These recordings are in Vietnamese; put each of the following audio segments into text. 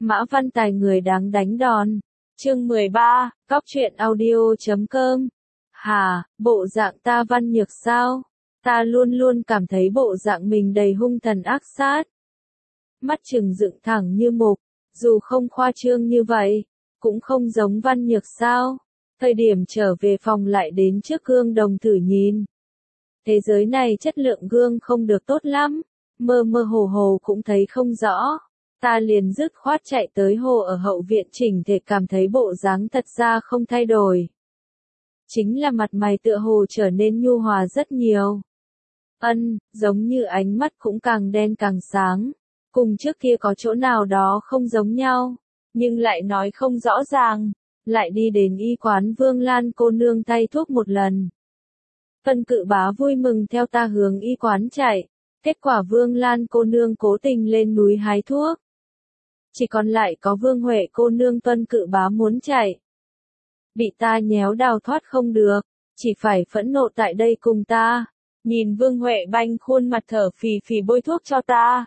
Mã Văn Tài người đáng đánh đòn. Chương 13, Cóc truyện audio.com. Hà, bộ dạng ta văn nhược sao? Ta luôn luôn cảm thấy bộ dạng mình đầy hung thần ác sát. Mắt trừng dựng thẳng như mục, dù không khoa trương như vậy, cũng không giống văn nhược sao? Thời điểm trở về phòng lại đến trước gương đồng thử nhìn. Thế giới này chất lượng gương không được tốt lắm, mơ mơ hồ hồ cũng thấy không rõ. Ta liền dứt khoát chạy tới hồ ở hậu viện chỉnh thể cảm thấy bộ dáng thật ra không thay đổi. Chính là mặt mày tựa hồ trở nên nhu hòa rất nhiều. Giống như ánh mắt cũng càng đen càng sáng. Cùng trước kia có chỗ nào đó không giống nhau, nhưng lại nói không rõ ràng. Lại đi đến y quán Vương Lan cô nương thay thuốc một lần. Vân Cự Bá vui mừng theo ta hướng y quán chạy. Kết quả Vương Lan cô nương cố tình lên núi hái thuốc. Chỉ còn lại có Vương Huệ cô nương Vân Cự Bá muốn chạy. Bị ta nhéo đào thoát không được, chỉ phải phẫn nộ tại đây cùng ta. Nhìn Vương Huệ banh khuôn mặt thở phì phì bôi thuốc cho ta.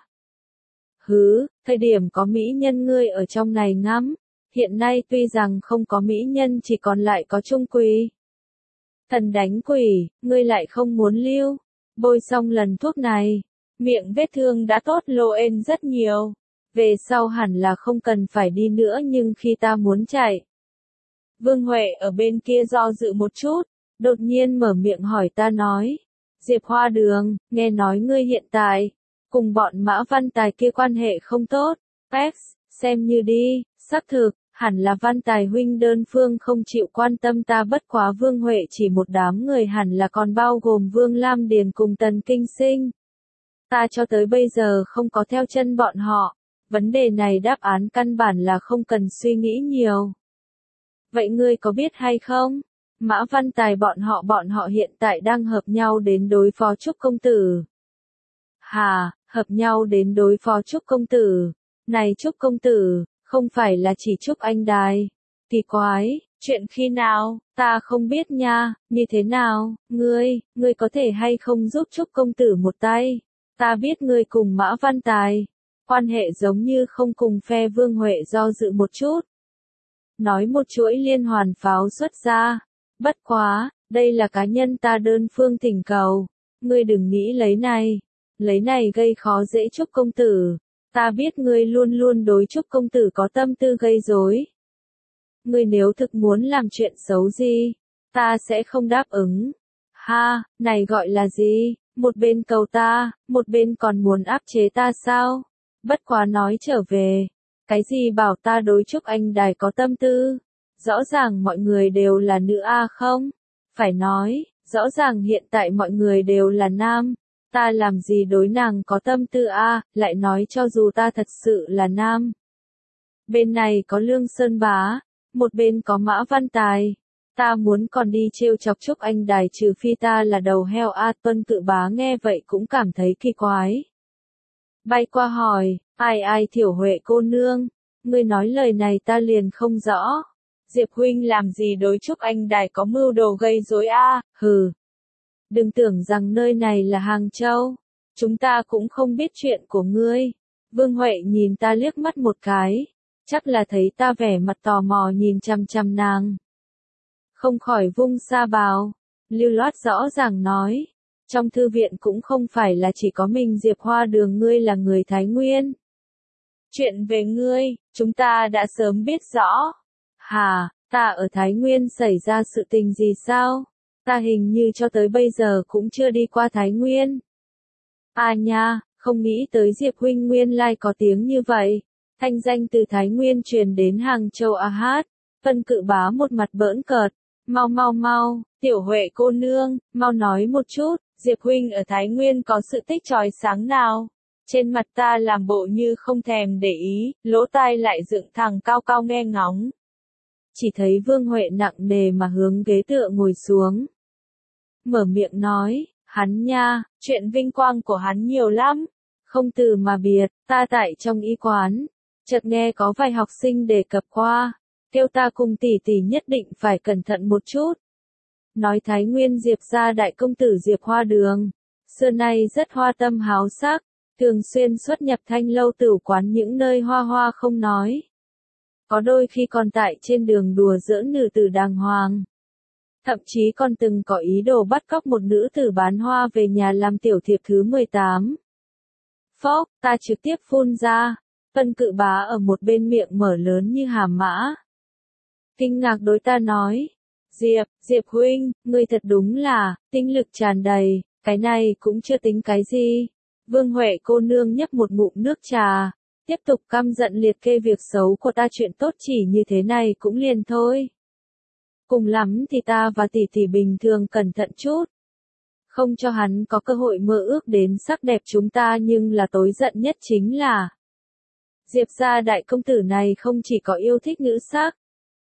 Thời điểm có mỹ nhân ngươi ở trong này ngắm. Hiện nay tuy rằng không có mỹ nhân chỉ còn lại có Trung Quỳ. Thần đánh quỷ, ngươi lại không muốn lưu. Bôi xong lần thuốc này, miệng vết thương đã tốt loen rất nhiều. Về sau hẳn là không cần phải đi nữa nhưng khi ta muốn chạy. Vương Huệ ở bên kia do dự một chút, đột nhiên mở miệng hỏi ta nói. Diệp Hoa Đường, nghe nói ngươi hiện tại, cùng bọn Mã Văn Tài kia quan hệ không tốt. Xem như đi, xác thực, hẳn là Văn Tài huynh đơn phương không chịu quan tâm ta bất quá Vương Huệ chỉ một đám người hẳn là còn bao gồm Vương Lam Điền cùng Tần Kinh Sinh. Ta cho tới bây giờ không có theo chân bọn họ, vấn đề này đáp án căn bản là không cần suy nghĩ nhiều. Vậy ngươi có biết hay không? Mã Văn Tài bọn họ hiện tại đang hợp nhau đến đối phó Trúc công tử. Hà, hợp nhau đến đối phó Trúc công tử. Này Trúc công tử, không phải là chỉ Trúc Anh Đài. Kỳ quái, chuyện khi nào, ta không biết nha, như thế nào, ngươi có thể hay không giúp Trúc công tử một tay. Ta biết ngươi cùng Mã Văn Tài, quan hệ giống như không cùng phe Vương Huệ do dự một chút. Nói một chuỗi liên hoàn pháo xuất ra. Bất quá, đây là cá nhân ta đơn phương thỉnh cầu. Ngươi đừng nghĩ lấy này gây khó dễ Trúc công tử. Ta biết ngươi luôn luôn đối Trúc công tử có tâm tư gây rối. Ngươi nếu thực muốn làm chuyện xấu gì, ta sẽ không đáp ứng. Ha, này gọi là gì? Một bên cầu ta, một bên còn muốn áp chế ta sao? Bất quá nói trở về, cái gì bảo ta đối Trúc Anh Đài có tâm tư? Rõ ràng mọi người đều là nữ không? Phải nói, rõ ràng hiện tại mọi người đều là nam. Ta làm gì đối nàng có tâm tư lại nói cho dù ta thật sự là nam. Bên này có Lương Sơn Bá, một bên có Mã Văn Tài. Ta muốn còn đi trêu chọc Trúc Anh Đài trừ phi ta là đầu heo Vân Cự Bá nghe vậy cũng cảm thấy kỳ quái. Bay qua hỏi, ai Thiểu Huệ cô nương, ngươi nói lời này ta liền không rõ. Diệp huynh làm gì đối Trúc Anh Đài có mưu đồ gây rối Đừng tưởng rằng nơi này là Hàng Châu. Chúng ta cũng không biết chuyện của ngươi. Vương Huệ nhìn ta liếc mắt một cái. Chắc là thấy ta vẻ mặt tò mò nhìn chằm chằm nàng. Không khỏi vung sa bào. Lưu loát rõ ràng nói. Trong thư viện cũng không phải là chỉ có mình Diệp Hoa Đường ngươi là người Thái Nguyên. Chuyện về ngươi, chúng ta đã sớm biết rõ. Hà, ta ở Thái Nguyên xảy ra sự tình gì sao? Ta hình như cho tới bây giờ cũng chưa đi qua Thái Nguyên. Nha, không nghĩ tới Diệp huynh nguyên lai có tiếng như vậy. Thanh danh từ Thái Nguyên truyền đến Hàng Châu hát. Vân Cự Bá một mặt bỡn cợt. Mau, Tiểu Huệ cô nương, mau nói một chút, Diệp huynh ở Thái Nguyên có sự tích chói sáng nào? Trên mặt ta làm bộ như không thèm để ý, lỗ tai lại dựng thẳng cao cao nghe ngóng. Chỉ thấy Vương Huệ nặng nề mà hướng ghế tựa ngồi xuống. Mở miệng nói, hắn nha, chuyện vinh quang của hắn nhiều lắm. Không từ mà biệt, ta tại trong y quán. Chợt nghe có vài học sinh đề cập qua. Kêu ta cùng tỷ tỷ nhất định phải cẩn thận một chút. Nói Thái Nguyên Diệp gia đại công tử Diệp Hoa Đường. Xưa nay rất hoa tâm háo sắc. thường xuyên xuất nhập thanh lâu tửu quán những nơi hoa hoa không nói. Có đôi khi còn tại trên đường đùa giỡn nữ tử đàng hoàng. Thậm chí còn từng có ý đồ bắt cóc một nữ tử bán hoa về nhà làm tiểu thiệp thứ 18. Phốc, ta trực tiếp phun ra. Vân Cự Bá ở một bên miệng mở lớn như hàm mã. Kinh ngạc đối ta nói. Diệp huynh, ngươi thật đúng là, tinh lực tràn đầy, cái này cũng chưa tính cái gì. Vương Huệ cô nương nhấp một ngụm nước trà, tiếp tục căm giận liệt kê việc xấu của ta, chuyện tốt chỉ như thế này cũng liền thôi. Cùng lắm thì ta và tỷ tỷ bình thường cẩn thận chút. Không cho hắn có cơ hội mơ ước đến sắc đẹp chúng ta, nhưng là tối giận nhất chính là Diệp gia đại công tử này không chỉ có yêu thích nữ sắc.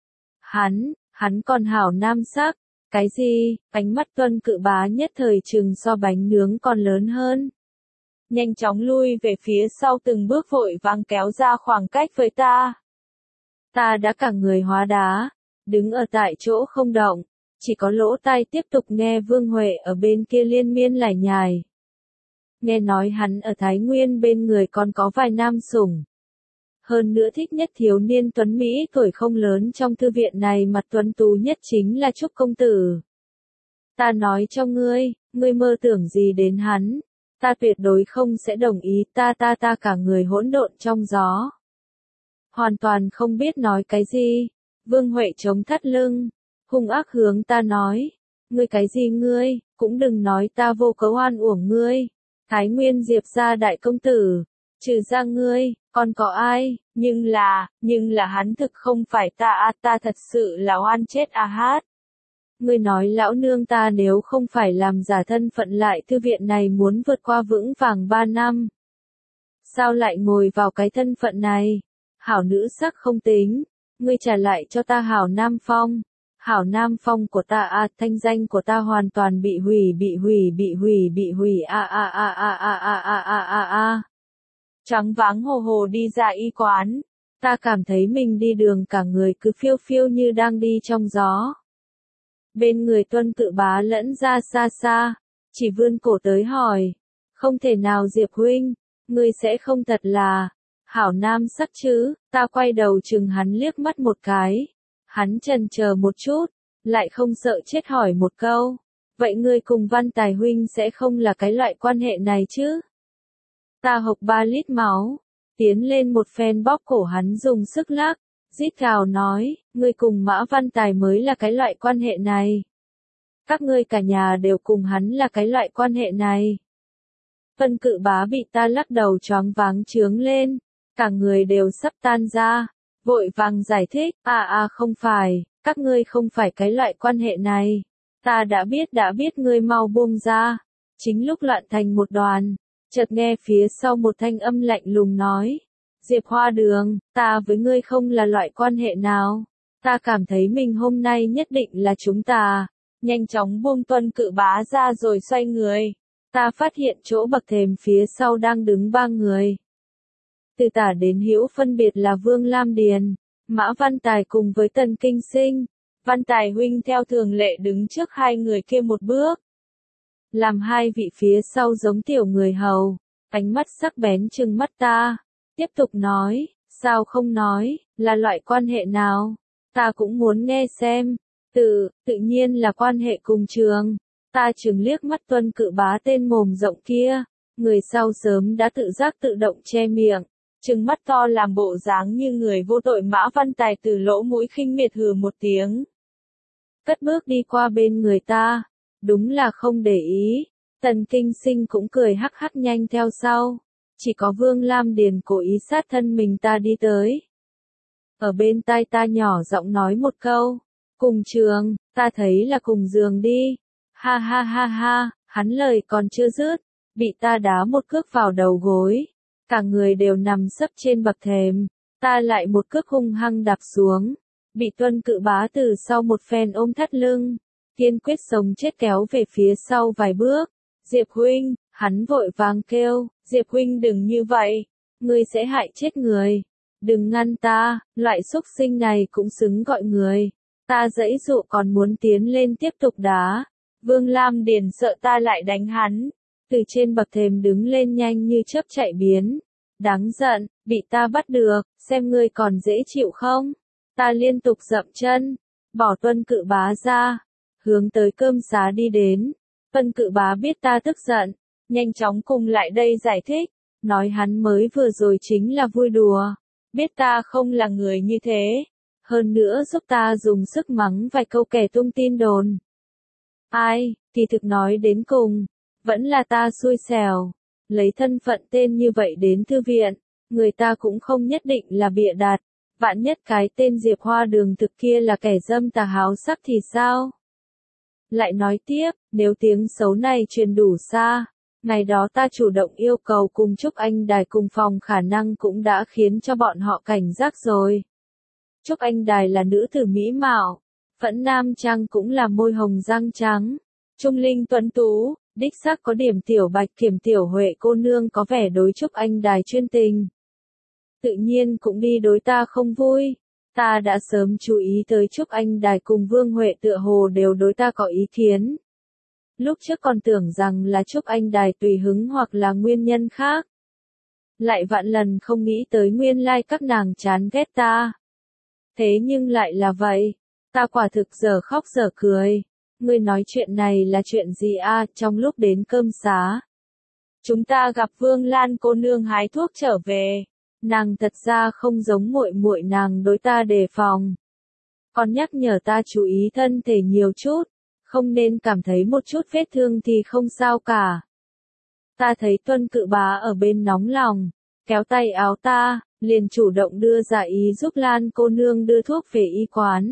Hắn còn hảo nam sắc. Cái gì? Ánh mắt Tuân Cự Bá nhất thời chừng so bánh nướng còn lớn hơn. Nhanh chóng lui về phía sau từng bước, vội vàng kéo ra khoảng cách với ta. Ta đã cả người hóa đá, đứng ở tại chỗ không động, chỉ có lỗ tai tiếp tục nghe Vương Huệ ở bên kia liên miên lải nhải. Nghe nói hắn ở Thái Nguyên bên người còn có vài nam sủng. Hơn nữa thích nhất thiếu niên tuấn Mỹ tuổi không lớn trong thư viện này, mặt tuấn tú nhất chính là Trúc công tử. Ta nói cho ngươi mơ tưởng gì đến hắn, ta tuyệt đối không sẽ đồng ý, ta cả người hỗn độn trong gió. Hoàn toàn không biết nói cái gì. Vương Huệ chống thắt lưng, hung ác hướng ta nói, ngươi cái gì ngươi, cũng đừng nói ta vô cớ oan uổng ngươi. Thái Nguyên Diệp gia đại công tử, trừ ra ngươi, còn có ai, nhưng là hắn thực không phải ta, ta thật sự là oan chết hát. Ngươi nói lão nương ta nếu không phải làm giả thân phận lại thư viện này muốn vượt qua vững vàng 3 năm. Sao lại ngồi vào cái thân phận này? Hảo nữ sắc không tính, ngươi trả lại cho ta hảo nam phong. Hảo nam phong của ta, thanh danh của ta hoàn toàn bị hủy Trắng váng hồ hồ đi ra y quán, ta cảm thấy mình đi đường cả người cứ phiêu phiêu như đang đi trong gió. Bên người Tuân Cự Bá lẫn ra xa xa, chỉ vươn cổ tới hỏi, không thể nào Diệp huynh, ngươi sẽ không thật là hảo nam sắc chứ? Ta quay đầu chừng hắn liếc mắt một cái, hắn chần chờ một chút, lại không sợ chết hỏi một câu, vậy ngươi cùng Văn Tài huynh sẽ không là cái loại quan hệ này chứ? Ta hộc 3 lít máu, tiến lên một phen bóp cổ hắn dùng sức lắc, rít gào nói, ngươi cùng Mã Văn Tài mới là cái loại quan hệ này. Các ngươi cả nhà đều cùng hắn là cái loại quan hệ này. Vân Cự Bá bị ta lắc đầu choáng váng trướng lên, cả người đều sắp tan ra, vội vàng giải thích, không phải, các ngươi không phải cái loại quan hệ này. Ta đã biết ngươi mau buông ra. Chính lúc loạn thành một đoàn, chợt nghe phía sau một thanh âm lạnh lùng nói, Diệp Hoa Đường, ta với ngươi không là loại quan hệ nào. Ta cảm thấy mình hôm nay nhất định là chúng ta. Nhanh chóng buông Tuân Cự Bá ra rồi xoay người. Ta phát hiện chỗ bậc thềm phía sau đang đứng 3 người. Từ tả đến hữu phân biệt là Vương Lam Điền, Mã Văn Tài cùng với Tần Kinh Sinh. Văn Tài huynh theo thường lệ đứng trước hai người kia một bước. Làm hai vị phía sau giống tiểu người hầu, ánh mắt sắc bén trừng mắt ta. Tiếp tục nói, sao không nói, là loại quan hệ nào? Ta cũng muốn nghe xem. Tự nhiên là quan hệ cùng trường. Ta chừng liếc mắt Tuân Cự Bá tên mồm rộng kia. Người sau sớm đã tự giác tự động che miệng. Trừng mắt to làm bộ dáng như người vô tội. Mã Văn Tài từ lỗ mũi khinh miệt hừ một tiếng, cất bước đi qua bên người ta. Đúng là không để ý. Tần Kinh Sinh cũng cười hắc hắc nhanh theo sau. Chỉ có Vương Lam Điền cố ý sát thân mình ta đi tới. Ở bên tai ta nhỏ giọng nói một câu, cùng trường, ta thấy là cùng giường đi. Ha ha ha ha, hắn lời còn chưa dứt, bị ta đá một cước vào đầu gối. Cả người đều nằm sấp trên bậc thềm, ta lại một cước hung hăng đạp xuống. Bị Tuân Cự Bá từ sau một phen ôm thắt lưng, kiên quyết sống chết kéo về phía sau vài bước. Diệp huynh, hắn vội vàng kêu, Diệp huynh đừng như vậy, ngươi sẽ hại chết người. Đừng ngăn ta, loại xúc sinh này cũng xứng gọi người. Ta giãy giụa còn muốn tiến lên tiếp tục đá. Vương Lam Điền sợ ta lại đánh hắn, từ trên bậc thềm đứng lên nhanh như chớp chạy biến. Đáng giận, bị ta bắt được, xem ngươi còn dễ chịu không? Ta liên tục dậm chân, bỏ Tuân Cự Bá ra, hướng tới cơm xá đi đến. Tuân Cự Bá biết ta tức giận, nhanh chóng cùng lại đây giải thích, nói hắn mới vừa rồi chính là vui đùa, biết ta không là người như thế, hơn nữa giúp ta dùng sức mắng vài câu kẻ tung tin đồn. Ai, thì thực nói đến cùng, vẫn là ta xui xẻo, lấy thân phận tên như vậy đến thư viện, người ta cũng không nhất định là bịa đặt, vạn nhất cái tên Diệp Hoa Đường thực kia là kẻ dâm tà háo sắc thì sao? Lại nói tiếp, nếu tiếng xấu này truyền đủ xa, ngày đó ta chủ động yêu cầu cùng Trúc Anh Đài cùng phòng khả năng cũng đã khiến cho bọn họ cảnh giác rồi. Trúc Anh Đài là nữ tử mỹ mạo, Phẫn Nam Trang cũng là môi hồng răng trắng, trung linh tuấn tú, đích xác có điểm tiểu bạch kiểm tiểu Huệ cô nương có vẻ đối Trúc Anh Đài chuyên tình. Tự nhiên cũng đi đối ta không vui. Ta đã sớm chú ý tới Trúc Anh Đài cùng Vương Huệ tựa hồ đều đối ta có ý kiến. Lúc trước còn tưởng rằng là Trúc Anh Đài tùy hứng hoặc là nguyên nhân khác. Lại vạn lần không nghĩ tới nguyên lai các nàng chán ghét ta. Thế nhưng lại là vậy. Ta quả thực giờ khóc giờ cười. Ngươi nói chuyện này là chuyện gì a? Trong lúc đến cơm xá, chúng ta gặp Vương Lan cô nương hái thuốc trở về. Nàng thật ra không giống muội muội nàng đối ta đề phòng. Còn nhắc nhở ta chú ý thân thể nhiều chút, không nên cảm thấy một chút vết thương thì không sao cả. Ta thấy Tuân Cự Bá ở bên nóng lòng, kéo tay áo ta, liền chủ động đưa ra ý giúp Lan cô nương đưa thuốc về y quán.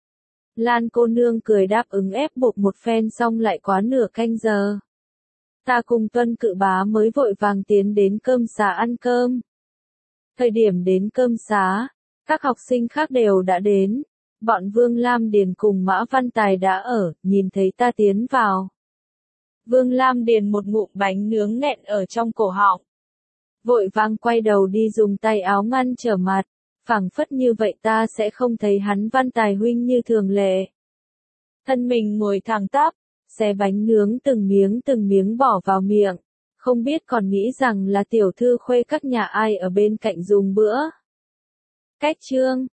Lan cô nương cười đáp ứng ép buộc một phen xong lại quá nửa canh giờ. Ta cùng Tuân Cự Bá mới vội vàng tiến đến cơm xá ăn cơm. Thời điểm đến cơm xá, các học sinh khác đều đã đến. Bọn Vương Lam Điền cùng Mã Văn Tài đã ở, nhìn thấy ta tiến vào. Vương Lam Điền một ngụm bánh nướng nghẹn ở trong cổ họng. Vội vàng quay đầu đi dùng tay áo ngăn trở mặt, phảng phất như vậy ta sẽ không thấy hắn Văn Tài huynh như thường lệ. Thân mình ngồi thẳng tắp, xé bánh nướng từng miếng bỏ vào miệng, không biết còn nghĩ rằng là tiểu thư khuê các nhà ai ở bên cạnh dùng bữa. Cách chương